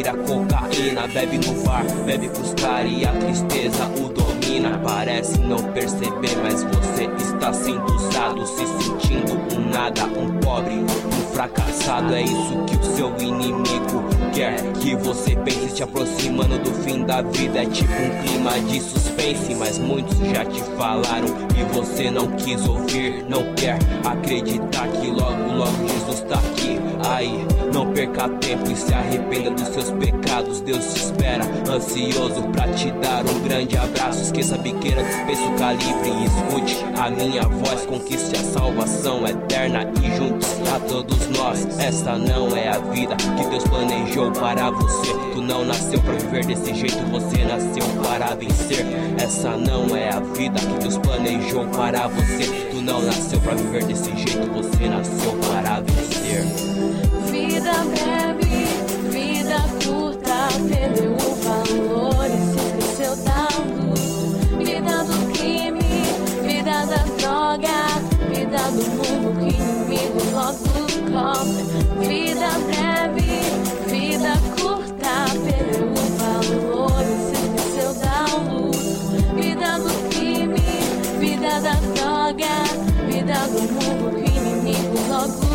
vira cocaína. Bebe no bar, bebe com os caras e a tristeza o domina. Parece não perceber, mas você está sendo usado, se sentindo um nada, um pobre, um fracassado. É isso que o seu inimigo quer que você pense, te aproximando do fim da vida. É tipo um clima de suspense, mas muitos já te falaram e você não quis ouvir. Não quer acreditar que logo, logo Jesus tá aqui. Aí, não perca tempo e se arrependa dos seus pecados. Deus te espera, ansioso pra te dar um grande abraço. Esqueça a biqueira, despeça o calibre e escute a minha voz. Conquiste a salvação eterna e junte-se a todos nós. Essa não é a vida que Deus planejou para você. Tu não nasceu pra viver desse jeito, você nasceu para vencer. Essa não é a vida que Deus planejou para você. Tu não nasceu pra viver desse jeito, você nasceu para vencer. Vida breve, vida curta, perdeu o valor e se esqueceu da luz. Vida do crime, vida da droga, vida do mundo que inimigo logo cobra. Vida breve, vida curta, perdeu o valor e se esqueceu da luz. Vida do crime, vida da droga, vida do mundo que inimigo logo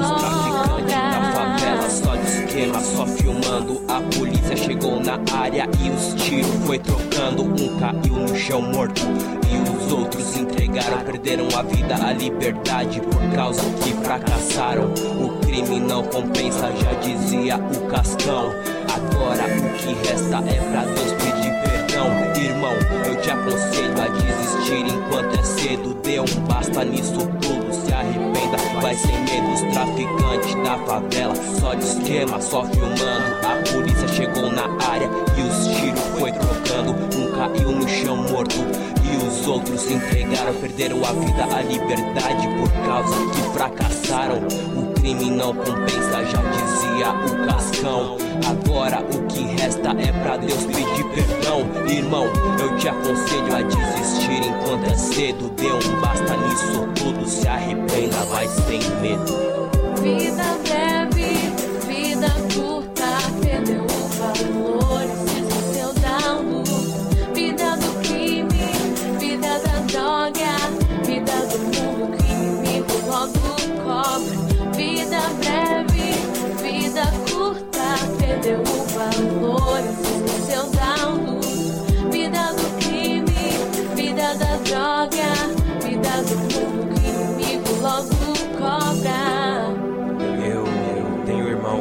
cobra. Só de esquema, só filmando. A polícia chegou na área e os tiros foi trocando. Um caiu no chão morto e os outros se entregaram. Perderam a vida, a liberdade por causa que fracassaram. O crime não compensa, já dizia o Cascão. Agora o que resta é pra Deus pedir perdão. Irmão, eu te aconselho a desistir enquanto é cedo. Dê um basta nisso tudo, se arrependa, vai sem medo. Os traficantes da favela, só de esquema, só filmando. A polícia chegou na área e os tiros foi trocando. Um caiu no chão morto e os outros se entregaram. Perderam a vida, a liberdade por causa que fracassaram. O crime não compensa, já dizia o Cascão. Agora o que resta é pra Deus pedir perdão. Irmão, eu te aconselho a desistir enquanto é cedo. Dê um basta nisso tudo, se arrependa, vai sem medo. Vida breve, vida curta, perdeu o valor e se esqueceu da luz. Vida do crime, vida da droga, vida do mundo que inimigo logo cobra. Vida breve, vida curta, perdeu o valor e se esqueceu da luz. Vida do crime, vida da droga, vida do mundo que inimigo logo cobra. Eu tenho um irmão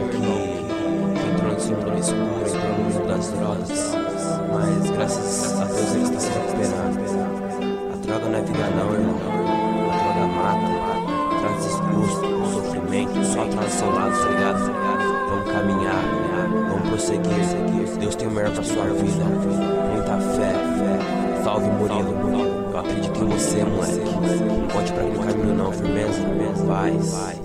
que entrou no círculo escuro, entrou no mundo das drogas, mas graças a Deus ele está se recuperando. A droga não é vida não, irmão. A droga mata, traz desgosto, sofrimento, só traz saudade, tá ligado? Vamos caminhar, vamos prosseguir. Deus tem o melhor pra sua vida. Muita fé. Salve Murilo, eu acredito em você, moleque. Não pode pra aquele caminho não, firmeza, paz.